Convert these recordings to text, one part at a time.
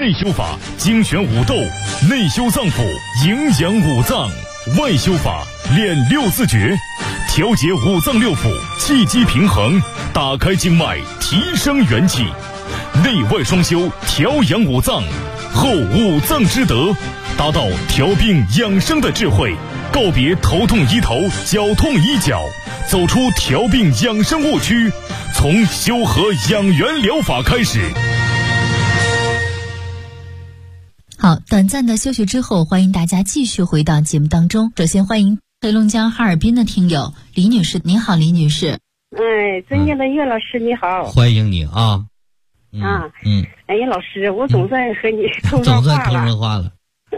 内修法精选五斗，内修脏腑，营养五脏；外修法练六字诀，调节五脏六腑，气机平衡，打开经脉，提升元气。内外双修，调养五脏，后五脏之德，达到调病养生的智慧，告别头痛医头，脚痛医脚，走出调病养生误区，从修和养元疗法开始。 好，短暂的休息之后，欢迎大家继续回到节目当中。首先欢迎黑龙江哈尔滨的听友李女士，您好，李女士。 尊敬的岳老师你好。 欢迎你啊。 哎呀，老师，我总算和你通上话了。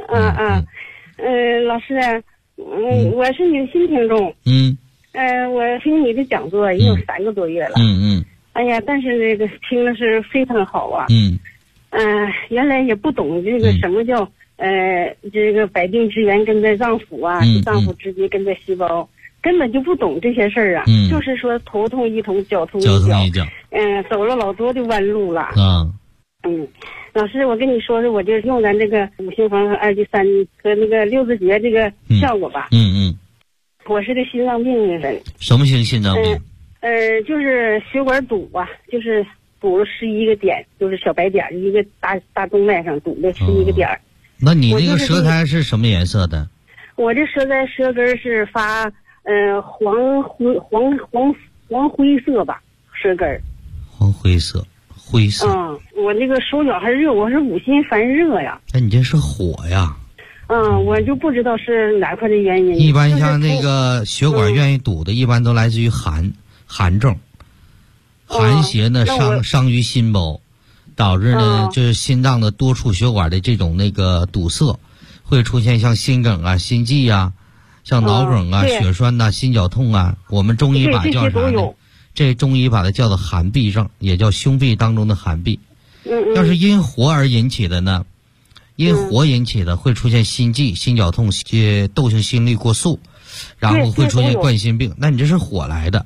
老师，我是你的新听众。我听你的讲座也有3个多月了。哎呀，但是这个听的是非常好啊。原来也不懂这个什么叫这个百病之源跟在脏腑啊，脏腑之节跟在细胞，根本就不懂这些事儿啊。就是说头痛医头，脚痛医脚。走了老多的弯路了。老师，我跟你说说，我就用咱这个五行房和2级3和那个六字诀这个效果吧。我是个心脏病的人。 什么型心脏病？ 就是血管堵啊，就是堵了11个点，就是小白点，一个大动脉上堵了11个点。 那你这个舌苔是什么颜色的？ 我这舌根是发黄灰色吧，舌根。黄灰色。我那个手脚还热，我是五心烦热呀。 那你这是火呀？ 我就不知道是哪块的原因。 一般像那个血管愿意堵的，一般都来自于寒症。寒邪呢伤于心包，导致呢就是心脏的多处血管的这种那个堵塞，会出现像心梗啊、心悸啊，像脑梗啊、血栓呐、心绞痛啊。我们中医把叫啥呢？这中医把它叫做寒痹症，也叫胸痹当中的寒痹。要是因火而引起的呢，因火引起的会出现心悸、心绞痛、窦性心律过速，然后会出现冠心病。那你这是火来的。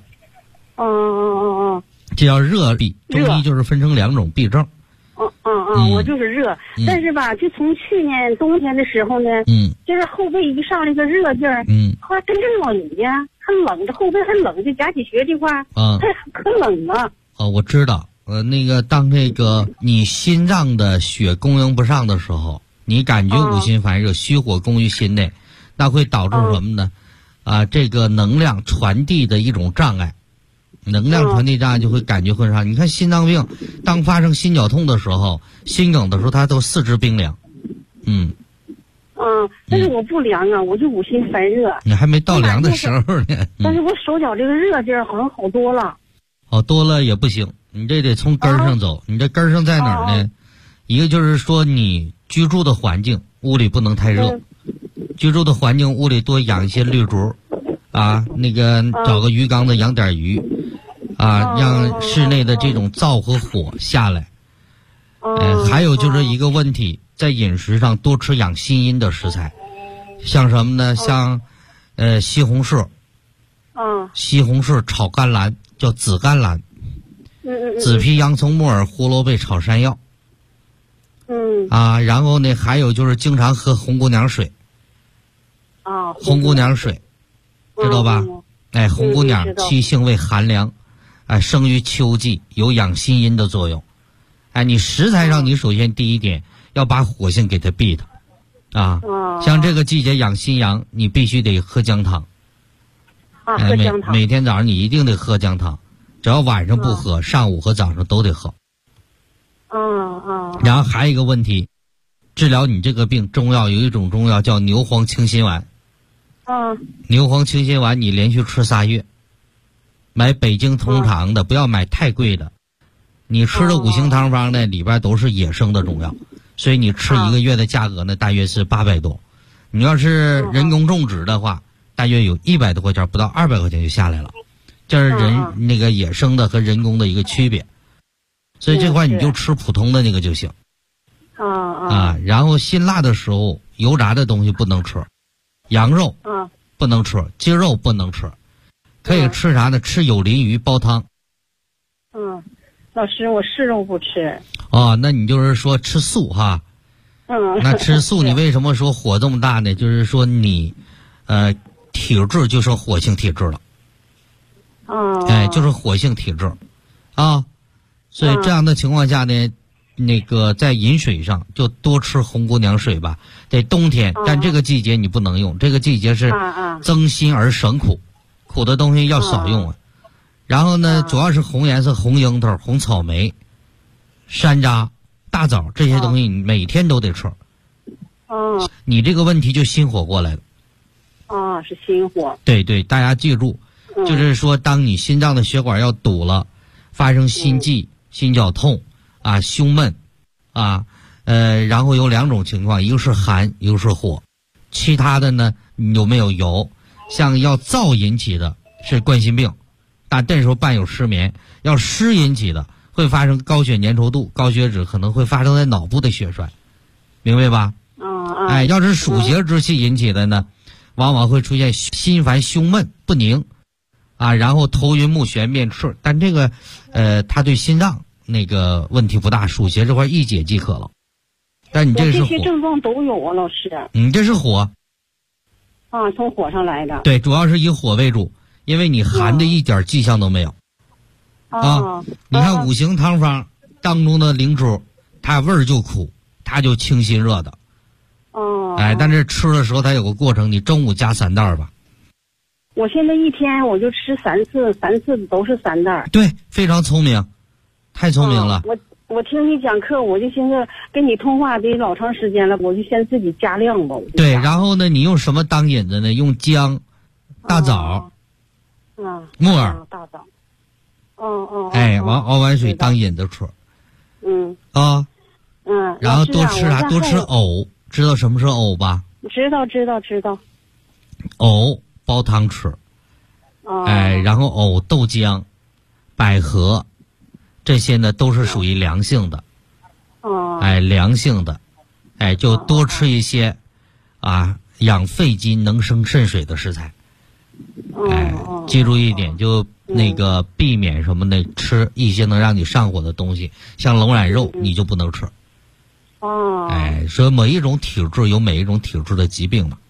这叫热痹，中医就是分成2种痹症。 我就是热，但是吧，就从去年冬天的时候呢，就是后背一上来个热劲儿，后来跟着老人家还冷，这后背还冷，就夹起穴这块可冷了。 我知道，那个当这个你心脏的血供应不上的时候，你感觉五心烦热，虚火攻于心内，那会导致什么呢？这个能量传递的一种障碍。能量传递障碍就会感觉混乱。你看心脏病，当发生心绞痛的时候、心梗的时候，它都四肢冰凉。 但是我不凉啊，我就五心烦热。 你还没到凉的时候呢。 但是我手脚这个热劲儿好像好多了。 好多了也不行，你这得从根儿上走。你这根儿上在哪儿呢？一个就是说你居住的环境，屋里不能太热。居住的环境，屋里多养一些绿竹，那个找个鱼缸子养点鱼。让室内的这种燥和火下来。还有就是一个问题，在饮食上多吃养心阴的食材，像什么呢？像西红柿。西红柿炒甘蓝叫紫甘蓝。紫皮、洋葱、木耳、胡萝卜炒山药。然后呢，还有就是经常喝红姑娘水。红姑娘水，知道吧？红姑娘气性味寒凉。生于秋季，有养心阴的作用。你食材上，你首先第一点要把火性给它避它。像这个季节养心阳，你必须得喝姜汤。 喝姜汤。 每天早上你一定得喝姜汤，只要晚上不喝，上午和早上都得喝。然后还有一个问题，治疗你这个病，中药有一种中药叫牛黄清心丸。牛黄清心丸你连续吃3月。买北京通常的，不要买太贵的。你吃的五行汤方呢，里边都是野生的中药，所以你吃1个月的价格呢，大约是800多。你要是人工种植的话，大约有100多块钱，不到200块钱就下来了。这是那个野生的和人工的一个区别。所以这块你就吃普通的那个就行。然后辛辣的时候，油炸的东西不能吃，羊肉不能吃，鸡肉不能吃。可以吃啥呢？吃有鳞鱼煲汤。 老师，我是肉不吃。 那你就是说吃素哈？ 那吃素你为什么说火这么大呢？就是说你，体质就成火性体质了。就是火性体质，啊，所以这样的情况下呢，那个在饮水上就多吃红姑娘水吧。在冬天，但这个季节你不能用，这个季节是增辛而省苦，苦的东西要少用啊。然后呢，主要是红颜色，红樱桃、红草莓、山楂、大枣这些东西，你每天都得吃。你这个问题就心火过来了。 是心火。 对对，大家记住，就是说，当你心脏的血管要堵了，发生心悸、心绞痛啊、胸闷啊，然后有2种情况，一个是寒，一个是火。其他的呢，有没有？有，像要燥引起的是冠心病，但这时候伴有失眠；要湿引起的会发生高血粘稠度、高血脂，可能会发生在脑部的血栓，明白吧？要是暑邪之气引起的呢，往往会出现心烦、胸闷、不宁。然后头晕目眩、面赤，但这个，他对心脏那个问题不大，暑邪这块一解即可了。但你这是火， 这些症状都有啊，老师。 你这是火。 从火上来的。 对，主要是以火为主，因为你寒的一点迹象都没有。你看五行汤方当中的灵珠，它味儿就苦，它就清心热的。但是吃的时候它有个过程，你中午加3袋吧。 我现在一天我就吃3次都是3袋。 对，非常聪明，太聪明了。 我听你讲课，我就寻思跟你通话得老长时间了，我就先自己加量吧。 对，然后呢，你用什么当引子呢？用姜、大枣、木耳、 大枣。 完熬完水当引子吃。然后多吃啥？多吃藕，知道什么是藕吧？ 知道。 藕煲汤吃，然后藕、豆浆、百合，这些呢都是属于凉性的，凉性的，就多吃一些，养肺经、能生肾水的食材，记住一点，就那个避免什么呢？吃一些能让你上火的东西，像龙眼肉你就不能吃，所以每一种体质有每一种体质的疾病嘛，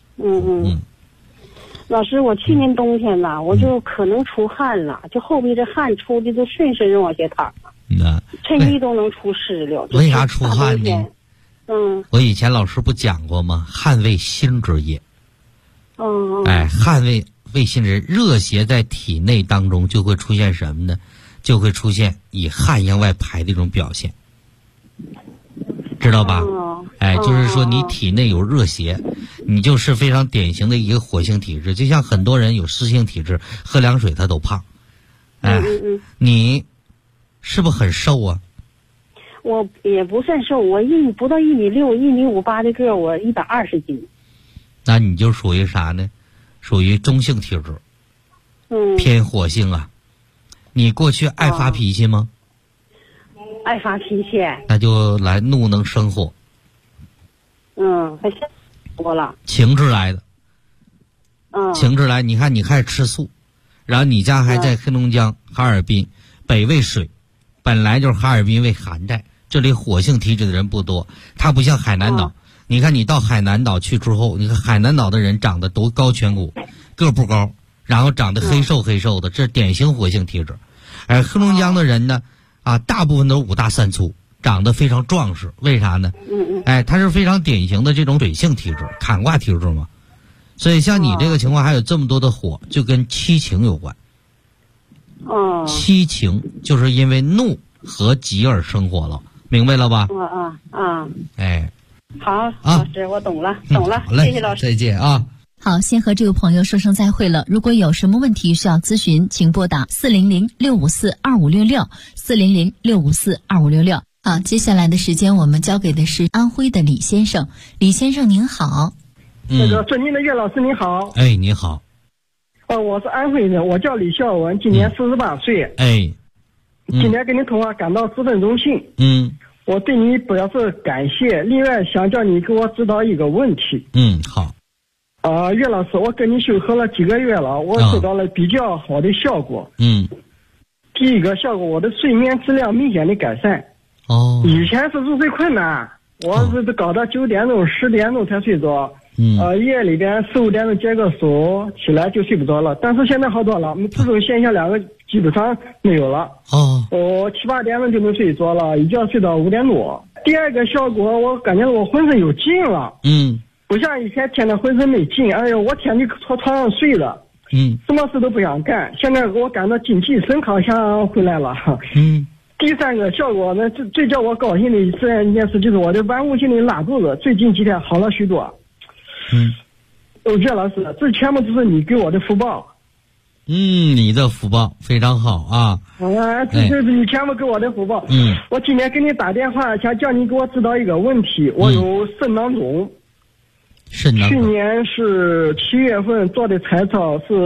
老师，我去年冬天吧，我就可能出汗了，就后背这汗出的都顺着往下淌了，衬衣都能出湿了。 为啥出汗呢？我以前老师不讲过吗？汗为心之液。汗为心之液，热邪在体内当中就会出现什么呢？就会出现以汗向外排的一种表现，知道吧？就是说你体内有热邪，你就是非常典型的一个火性体质，就像很多人有湿性体质，喝凉水他都胖。你是不是很瘦啊？ 我也不算瘦，我不到1.6米，1.58米的个，我120斤。 那你就属于啥呢？属于中性体质，偏火性啊。你过去爱发脾气吗？ 爱发脾气。 那就来怒能生火。 还吓我了。 情志来的。情志来，你看你开始吃素，然后你家还在黑龙江、哈尔滨，北为水，本来就是哈尔滨为寒带，这里火性体质的人不多，它不像海南岛。你看你到海南岛去之后，你看海南岛的人长得都高颧骨，个不高，然后长得黑瘦的，这是典型火性体质。而黑龙江的人呢，大部分都是5大3粗，长得非常壮实，为啥呢？它是非常典型的这种水性体质，坎卦体质嘛。所以像你这个情况还有这么多的火，就跟七情有关。七情就是因为怒和急而生火了，明白了吧？ 好，老师，我懂了，谢谢老师， 再见啊。 好，先和这位朋友说声再会了。如果有什么问题需要咨询，请拨打400-654-2566，400-654-2566。好，接下来的时间我们交给的是安徽的李先生。李先生您好。 尊敬的岳老师您好。 你好。 我是安徽人，我叫李孝文，今年48岁。今天跟您通话感到十分荣幸。我对你表示感谢，另外想叫你给我指导一个问题。 好。 岳老师，我跟你修合了几个月了，我收到了比较好的效果。第一个效果，我的睡眠质量明显的改善。以前是入睡困难， 我是搞到9点钟、10点钟才睡着。夜里边4、5点钟接个手，起来就睡不着了。但是现在好多了，这种现象2个基本上没有了。我7、8点钟就能睡着了，一觉睡到5点多。第二个效果，我感觉我浑身有劲了。不像以前天天浑身没劲，哎呦，我天天坐床上睡了。什么事都不想干。现在我感到精气神好像回来了。第3个效果呢，最叫我高兴的一件事就是我的顽固性的拉肚子，最近几天好了许多。岳老师，这全部都是你给我的福报。 你的福报非常好啊！ 这就是你全部给我的福报。我今天给你打电话，想叫你给我指导一个问题。我有肾囊肿。去年是7月份做的彩超是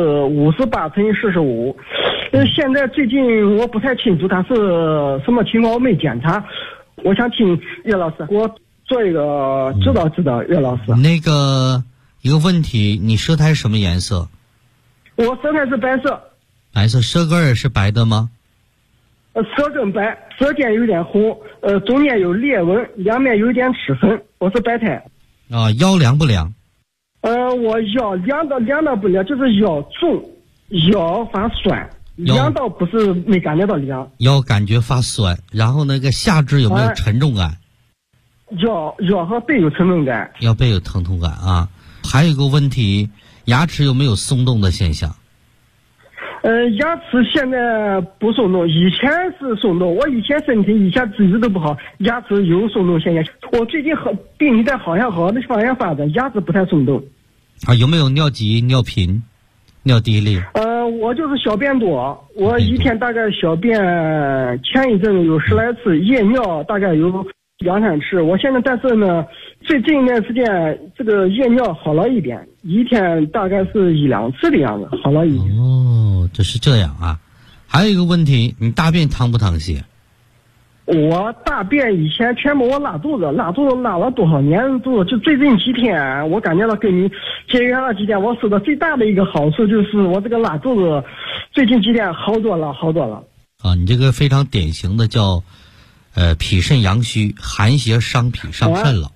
58×45，现在最近我不太清楚它是什么情况，我没检查。我想请岳老师给我做一个指导，岳老师。 那个一个问题，你舌苔什么颜色？ 我舌苔是白色。 白色，舌根也是白的吗？ 舌根白，舌尖有点红，中间有裂纹，两面有点齿痕。我是白苔。 腰凉不凉？ 我腰凉到不凉，就是腰重，腰发酸。凉到不是没感觉到凉。 腰感觉发酸，然后那个下肢有没有沉重感？ 腰和背有沉重感。 腰背有疼痛感啊。还有一个问题，牙齿有没有松动的现象？ 牙齿现在不松动，以前是松动。我以前身体一直都不好，牙齿有松动现象。我最近病情在好像好的方向发展，牙齿不太松动。 有没有尿急、尿频、尿滴哩？ 我就是小便多，我一天大概小便前一阵有10来次，夜尿大概有2、3次。我现在但是呢，最近一段时间这个夜尿好了一点，一天大概是1、2次的样子，好了一点。 这是这样啊。还有一个问题，你大便淌不淌血？ 我大便以前全部我拉肚子拉了多少年肚子，就最近几天我感觉到跟你结缘了几天，我受到最大的一个好处就是我这个拉肚子最近几天好多了。 你这个非常典型的叫脾肾阳虚，寒邪伤脾伤肾了。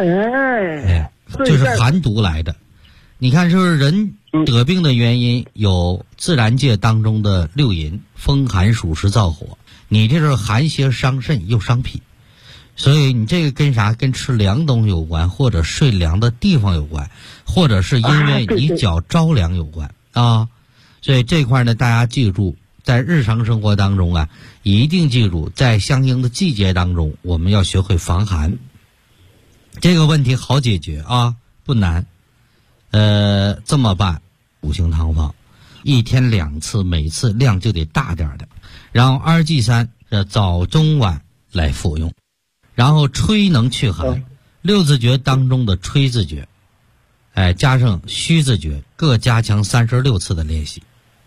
就是寒毒来的。你看，就是人得病的原因有自然界当中的6淫：风寒暑湿燥火。你这是寒邪伤肾又伤脾，所以你这个跟啥？跟吃凉东西有关，或者睡凉的地方有关，或者是因为你脚着凉有关所以这块呢，大家记住，在日常生活当中啊，一定记住，在相应的季节当中，我们要学会防寒。这个问题好解决啊，不难。这么办，5行汤方，1天2次，每次量就得大点的，然后2G3早中晚来服用，然后吹能去寒，6字诀当中的吹字诀，加上虚字诀，各加强36次的练习。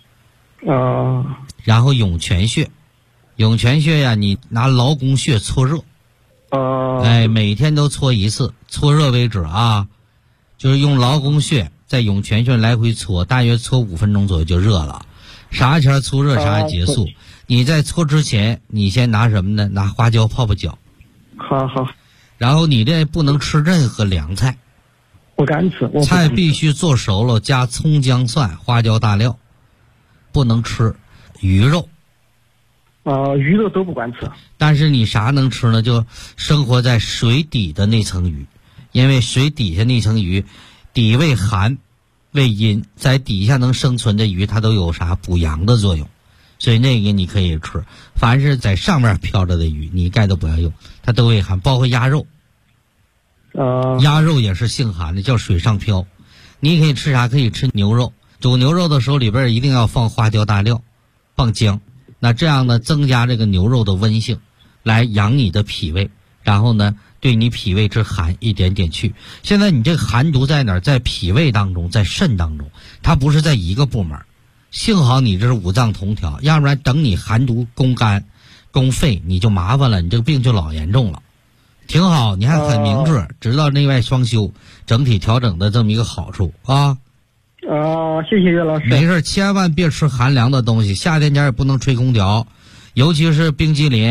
然后涌泉穴呀，你拿劳宫穴搓热，每天都搓1次，搓热为止啊。就是用劳宫穴在涌泉穴来回搓，大约搓5分钟左右就热了。啥前搓热啥结束。你在搓之前，你先拿什么呢？拿花椒泡脚。 好。 然后你这不能吃任何凉菜。 不敢吃。 菜必须做熟了，加葱姜蒜、花椒大料。不能吃鱼肉。 鱼肉都不敢吃。 但是你啥能吃呢？就生活在水底的那层鱼。因为水底下那层鱼，底为寒，为阴，在底下能生存的鱼，它都有啥补阳的作用，所以那个你可以吃。凡是在上面飘着的鱼，你一概都不要用，它都为寒，包括鸭肉。鸭肉也是性寒的，叫水上漂。你可以吃啥？可以吃牛肉。煮牛肉的时候，里边一定要放花椒大料，放姜。那这样呢，增加这个牛肉的温性，来养你的脾胃，然后呢，对你脾胃之寒一点点去。现在你这个寒毒在哪儿？在脾胃当中，在肾当中，它不是在一个部门。幸好你这是5脏同调，要不然等你寒毒攻肝、攻肺，你就麻烦了，你这个病就老严重了。挺好，你还很明智，知道内外双修、整体调整的这么一个好处啊。 谢谢岳老师。 没事，千万别吃寒凉的东西，夏天家也不能吹空调，尤其是冰激凌。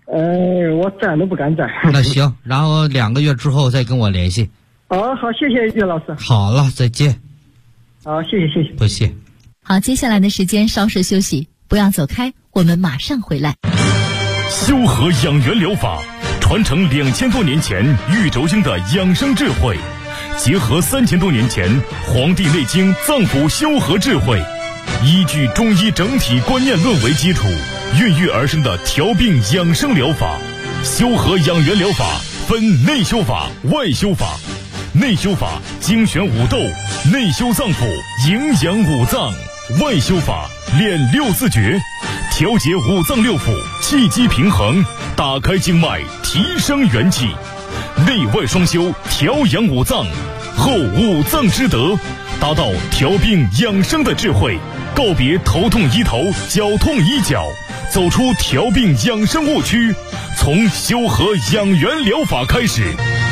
我攒都不敢攒。 那行，然后2个月之后再跟我联系。 好，谢谢岳老师。 好了，再见。 好，谢谢。 不谢。 好，接下来的时间稍事休息，不要走开，我们马上回来。 修和养元疗法传承2000多年前玉轴经的养生智慧，结合3000多年前《黄帝内经》脏腑修和智慧，依据中医整体观念论为基础，孕育而生的调病养生疗法。修和养元疗法分内修法、外修法。内修法精选五斗，内修脏腑，营养五脏；外修法练6字诀，调节五脏六腑，气机平衡，打开经脉，提升元气。内外双修，调养五脏，后五脏之德，达到调病养生的智慧，告别头痛医头，脚痛医脚，走出调病养生误区，从修和养元疗法开始。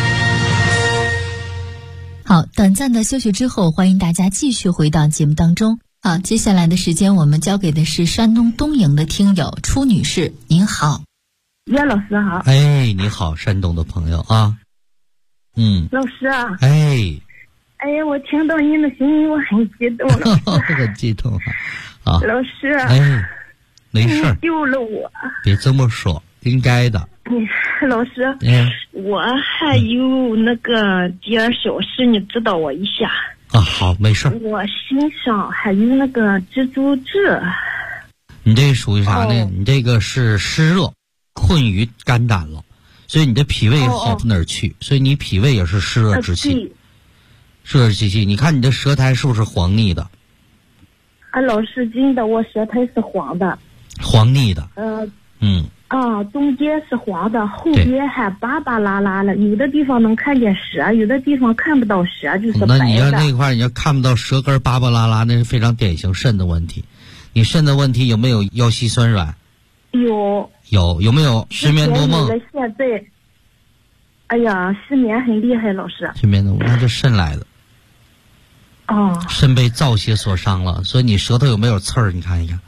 好，短暂的休息之后，欢迎大家继续回到节目当中。好，接下来的时间我们交给的是山东东营的听友初女士，您好。 岳老师好。 哎，你好，山东的朋友啊。 老师啊。 哎呀，我听到您的声音，我很激动了。 很激动啊。 老师。 没事儿。 救了我。 别这么说，应该的。 老师，我还有那个点小事，你指导我一下。 好，没事。 我身上还有那个蜘蛛痣。 你这属于啥呢？你这个是湿热困于肝胆了，所以你的脾胃好不哪儿去，所以你脾胃也是湿热之气。湿热之气，你看你的舌苔是不是黄腻的？ 老师，真的，我舌苔是黄的。 黄腻的。 中间是黄的，后边还巴巴拉拉了，有的地方能看见舌，有的地方看不到舌，就是白的。 那你要那块你要看不到舌根巴巴拉拉，那是非常典型肾的问题。你肾的问题有没有腰膝酸软？有没有失眠多梦？ 现在，哎呀，失眠很厉害，老师。 失眠多梦，那就肾来的。肾被燥邪所伤了，所以你舌头有没有刺儿？你看一看。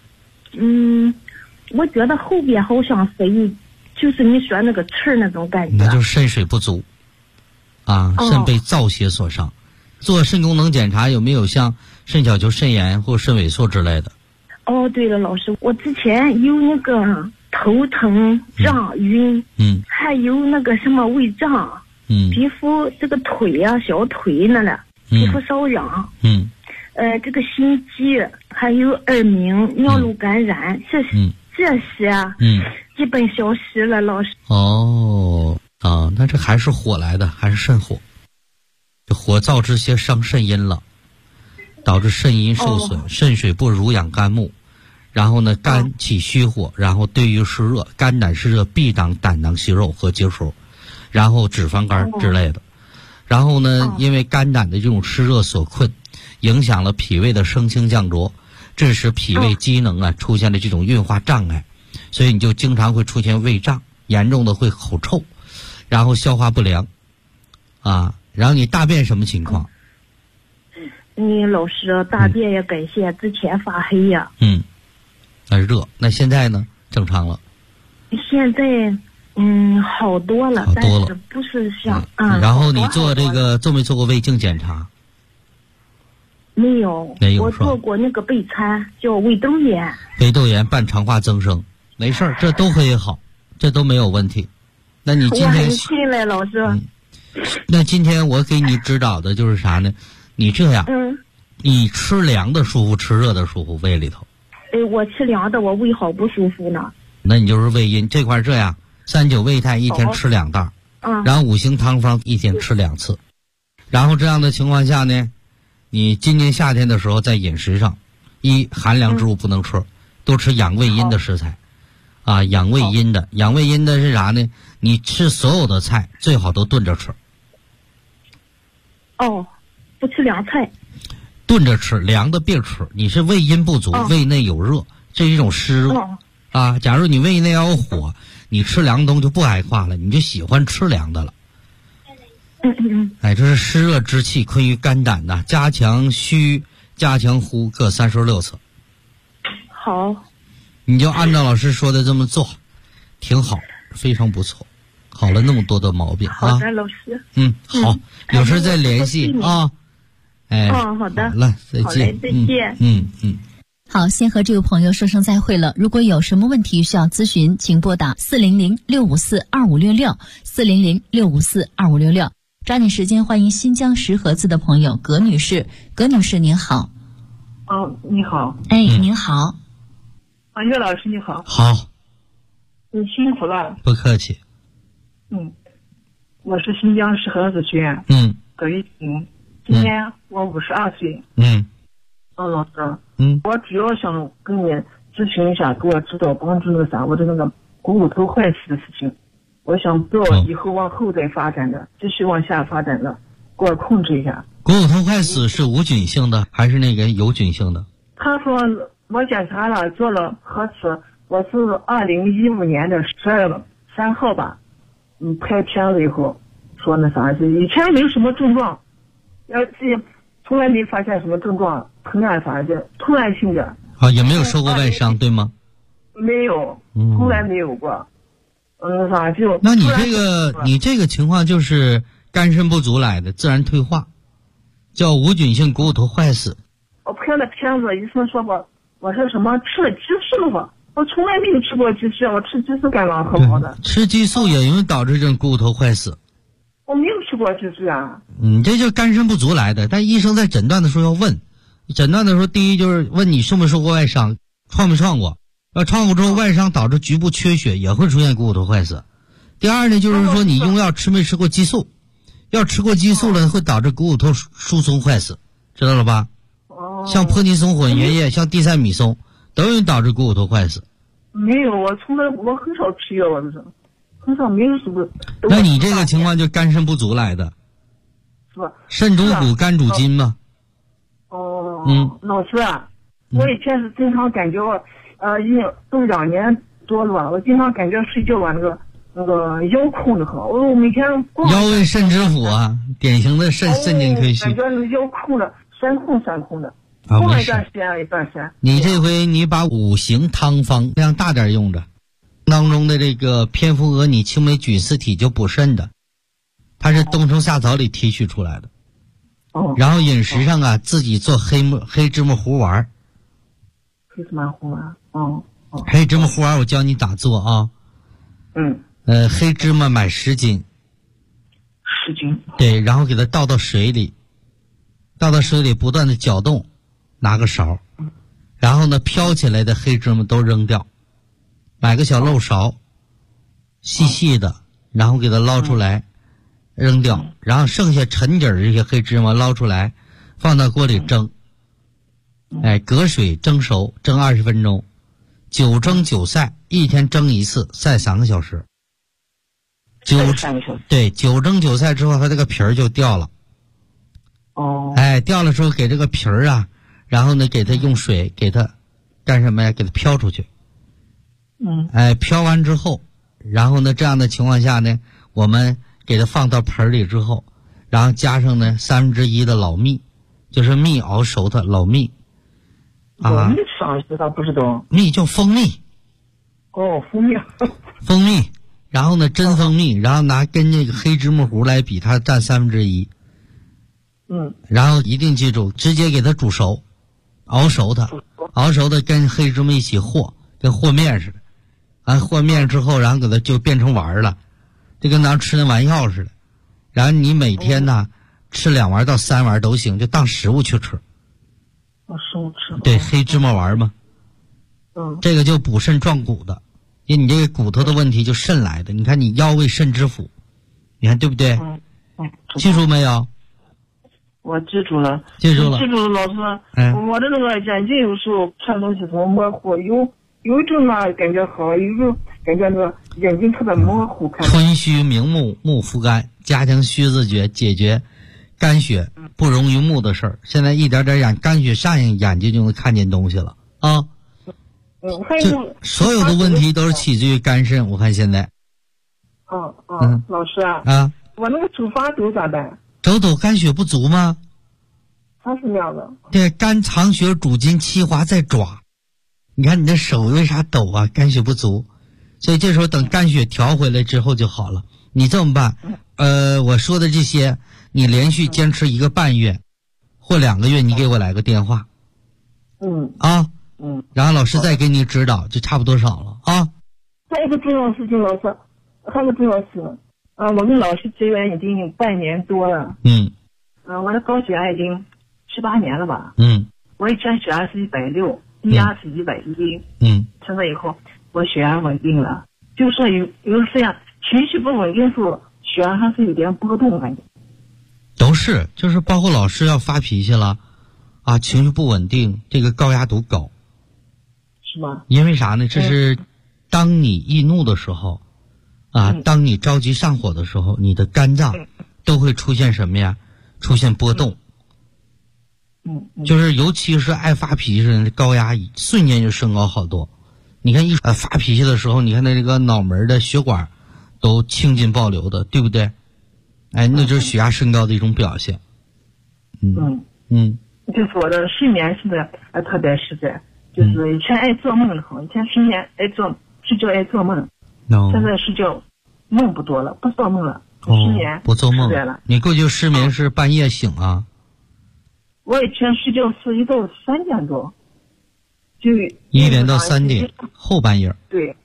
我觉得后边好像是有，就是你说那个刺儿那种感觉。 那就是肾水不足，肾被燥邪所伤。做肾功能检查有没有像肾小球肾炎或肾萎缩之类的？ 对了，老师，我之前有那个头疼、胀、晕，还有那个什么胃胀，皮肤这个腿啊、小腿那了，皮肤瘙痒，这个心悸，还有耳鸣、尿路感染，这些基本消失了，老师。 那这还是火来的，还是肾火，这火造这些伤肾阴了，导致肾阴受损，肾水不濡养肝木，然后呢肝起虚火，然后对于湿热，肝胆湿热必挡胆囊息肉和结熟，然后脂肪肝之类的。然后呢因为肝胆的这种湿热所困，影响了脾胃的升清降浊，致使脾胃机能出现了这种运化障碍，所以你就经常会出现胃胀，严重的会口臭，然后消化不良然后你大便什么情况？ 老师，大便也跟之前发黑呀。 那热，那现在呢？正常了。 现在好多了，但是不是像然后你做没做过胃镜检查？ 没有，我做过那个备餐，叫胃窦炎。 胃窦炎伴肠化增生，没事儿，这都可以好，这都没有问题。那你今天我很信赖老师。 那今天我给你指导的就是啥呢？你这样，你吃凉的舒服，吃热的舒服，胃里头。 我吃凉的，我胃好不舒服呢。 那你就是胃阴这块这样，39胃泰一天吃2袋，然后5行汤方一天吃2次，然后这样的情况下呢，你今年夏天的时候在饮食上，寒凉之物不能吃，多吃养胃阴的食材，养胃阴的。养胃阴的是啥呢？你吃所有的菜最好都炖着吃。 不吃凉菜。 炖着吃，凉的别吃。你是胃阴不足，胃内有热，这是一种湿热假如你胃内要有火，你吃凉东就不挨夸了，你就喜欢吃凉的了。这是湿热之气困于肝胆的，加强虚，加强呼各36次。 好， 你就按照老师说的这么做，挺好。 非常不错，好了那么多的毛病啊。 好的，老师。 好，有事再联系啊。 好的。 好了，再见。 再见。 好，先和这位朋友说声再会了。如果有什么问题需要咨询，请拨打400-654-2566，400-654-2566。抓紧时间，欢迎新疆石河子的朋友葛女士。葛女士您好。 你好。 您好。 岳老师你好。 好。 你辛苦了。 不客气。 我是新疆石河子学院。葛玉婷，今年我52岁。老师。我主要想跟你咨询一下，给我指导帮助我的那个股骨头坏死的事情。我想不要以后往后再发展的，继续往下发展的，给我控制一下。 股骨头坏死是无菌性的还是那个有菌性的？ 他说我检查了，做了核磁，我是2015年的12月3号吧，拍片子以后说那啥，以前没有什么症状，从来没发现什么症状，疼啊啥的，突然性的。 也没有受过外伤，对吗？ 没有，从来没有过。 那你这个情况就是肝肾不足来的自然退化，叫无菌性股骨头坏死。 我拍了片子，医生说我是什么吃了激素吧？我从来没有吃过激素，我吃激素感冒很好的。 吃激素也容易导致这种股骨头坏死。 我没有吃过激素啊。 你这就肝肾不足来的，但医生在诊断的时候要问，诊断的时候第一就是问你受没受过外伤，创没创过。要创过之后外伤导致局部缺血也会出现股骨头坏死。第二呢，就是说你用药吃没吃过激素，要吃过激素了会导致股骨头疏松坏死，知道了吧？像泼尼松混元液，像地塞米松都容易导致股骨头坏死。 没有，我很少吃药，我就是很少，没有什么。 那你这个情况就肝肾不足来的， 是吧？ 肾主骨，肝主筋嘛。 老师啊，我以前是经常感觉都2年多了吧，我经常感觉睡觉吧那个腰控的很，我每天腰为肾之府啊，典型的肾经亏虚。 感觉那个腰控的酸控的，控了一段时间。 你这回你把5行汤方量大点用着，当中的这个蝙蝠蛾拟青霉菌丝体就补肾的，它是冬虫夏草里提取出来的。然后饮食上啊，自己做黑芝麻糊丸。 黑芝麻糊丸。 黑芝麻糊丸我教你咋做啊。黑芝麻买10斤。 10斤。 对，然后给它倒到水里，不断的搅动，拿个勺，然后呢飘起来的黑芝麻都扔掉，买个小漏勺，细细的，然后给它捞出来，扔掉，然后剩下沉底儿这些黑芝麻捞出来，放到锅里蒸，隔水蒸熟，蒸20分钟，9蒸9晒，1天蒸1次，晒3个小时。对，9蒸9晒之后，它这个皮儿就掉了。掉了之后给这个皮儿啊，然后呢给它用水给它干什么呀？给它飘出去。飘完之后，然后呢这样的情况下呢，我们给它放到盆里之后，然后加上呢1/3的老蜜，就是蜜熬熟的老蜜。 老蜜啥意思？他不知道。 蜜就蜂蜜。 蜂蜜。 蜂蜜，然后呢真蜂蜜，然后跟这个黑芝麻糊来比，它占1/3。然后一定记住，直接给它煮熟，熬熟它，跟黑芝麻一起和，跟和面似的。和面之后，然后给它就变成丸了，就跟咱吃那丸药似的。然后你每天呢吃2丸到3丸都行，就当食物去吃。 食物吃。 对，黑芝麻丸嘛。这个就补肾壮骨的，因为你这个骨头的问题就肾来的。你看你腰为肾之府，你看对不对？记住没有？ 我记住了，老师。我的那个眼睛有时候看东西怎么模糊，有一阵啊感觉好，有时候感觉那个眼睛特别模糊。 春虚明目，目复肝，加强虚字诀，解决肝血不溶于目的事儿。现在一点点肝血上应，眼睛就能看见东西了啊。所有的问题都是起自于肝肾，我看现在。 老师啊。我那个手发抖咋办？ 手抖肝血不足吗？ 它是那样的。 对，肝藏血主筋，气滑在爪。你看你的手为啥抖啊？肝血不足。 所以这时候等肝血调回来之后就好了。你这么办，我说的这些，你连续坚持1个半月或2个月，你给我来个电话。然后老师再给你指导，就差不多少了啊。 还有一个重要事情，老师，还有个重要事，我跟老师结缘已经半年多了。我的高血压已经18年了吧。我以前血压是160，低压是110。现在以后我血压稳定了，就说有时呀情绪不稳定时候，血压还是有点波动感觉。 都是，就是包括老师要发脾气了，情绪不稳定，这个高压度高。 是吗？ 因为啥呢？这是当你易怒的时候，当你着急上火的时候，你的肝脏都会出现什么呀？出现波动。就是尤其是爱发脾气的人，高压瞬间就升高好多。你看发脾气的时候，你看这个脑门的血管都青筋暴流的，对不对？那就是血压升高的一种表现。 就是我的睡眠现在特别实在，就是以前爱做梦的很，以前睡觉爱做梦，现在睡觉梦不多了，不做梦了，失眠不做梦了。 你过去失眠是半夜醒啊？ 我以前睡觉是1到3点多，就 1点到3点后半夜。 对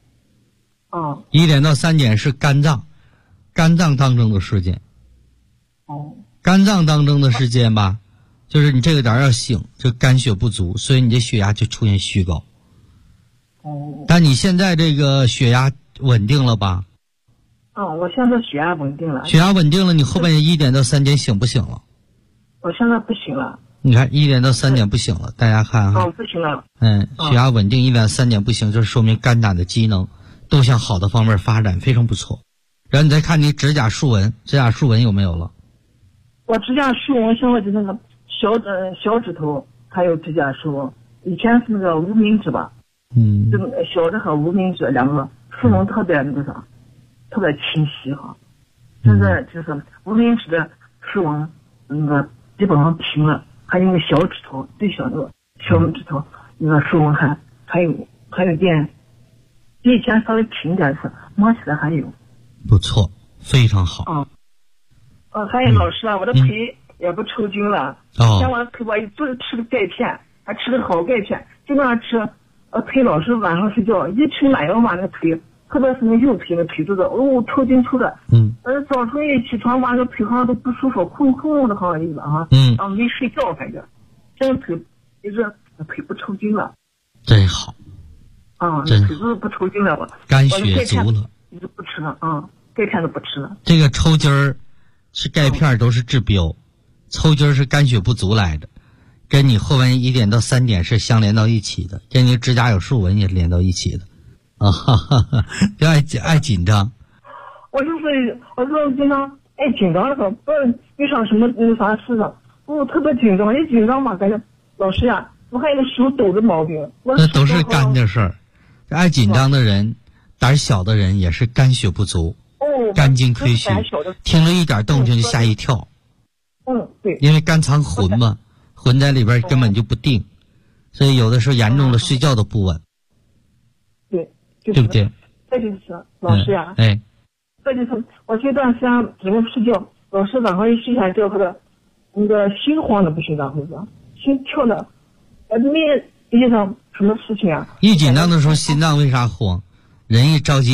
，1点到3点是肝脏当中的时间。肝脏当中的时间吧，就是你这个点要醒，就肝血不足，所以你这血压就出现虚高。但你现在这个血压稳定了吧？ 我现在血压稳定了。 血压稳定了，你后半夜1点到3点醒不醒了？ 我现在不行了。 你看1点到3点不醒了，大家看哈。 不行了。 血压稳定1点3点不行，就是说明肝胆的机能都向好的方面发展，非常不错。然后你再看你指甲竖纹有没有了？ 我指甲竖纹现在就那个小指头还有指甲竖纹，以前是那个无名指吧。这个小指和无名指2个竖纹特别那个啥，特别清晰哈。现在就是无名指的竖纹那个基本上平了，还有那个小指头最小那个小指头那个竖纹还有点比以前稍微平点是摸起来还有。 不错，非常好。 还有老师我的腿也不抽筋了。以前我的腿一直吃的钙片，还吃的好钙片，经常吃。腿老是晚上睡觉一吃奶油把那个腿，特别是那右腿的腿就是抽筋抽的。早晨一起床把那个腿好像都不舒服，空空的好像一样没睡觉感觉。现在腿一直腿不抽筋了。 真好。 腿都不抽筋了，我肝血足了。 一直不吃了钙片都不吃了。 这个抽筋儿是钙片都是治标，抽筋儿是肝血不足来的，跟你后半夜1点到3点是相连到一起的，跟你指甲有竖纹也连到一起的。就爱紧张。 我经常爱紧张的时候，不知道遇上什么那啥事了，我特别紧张，一紧张嘛感觉老师呀，我还有个手抖的毛病。 那都是肝的事儿。爱紧张的人，胆小的人也是肝血不足。肝经亏虚，听了一点动静就吓一跳。 对， 因为肝藏魂嘛，魂在里边根本就不定，所以有的时候严重的睡觉都不稳。 对， 对不对？ 这就是老师呀。这就是我这段时间怎么睡觉，老师晚上一睡下觉，那个心慌的不行，咋回事？心跳的，没遇上什么事情啊？ 一紧张的时候，心脏为啥慌？人一着急。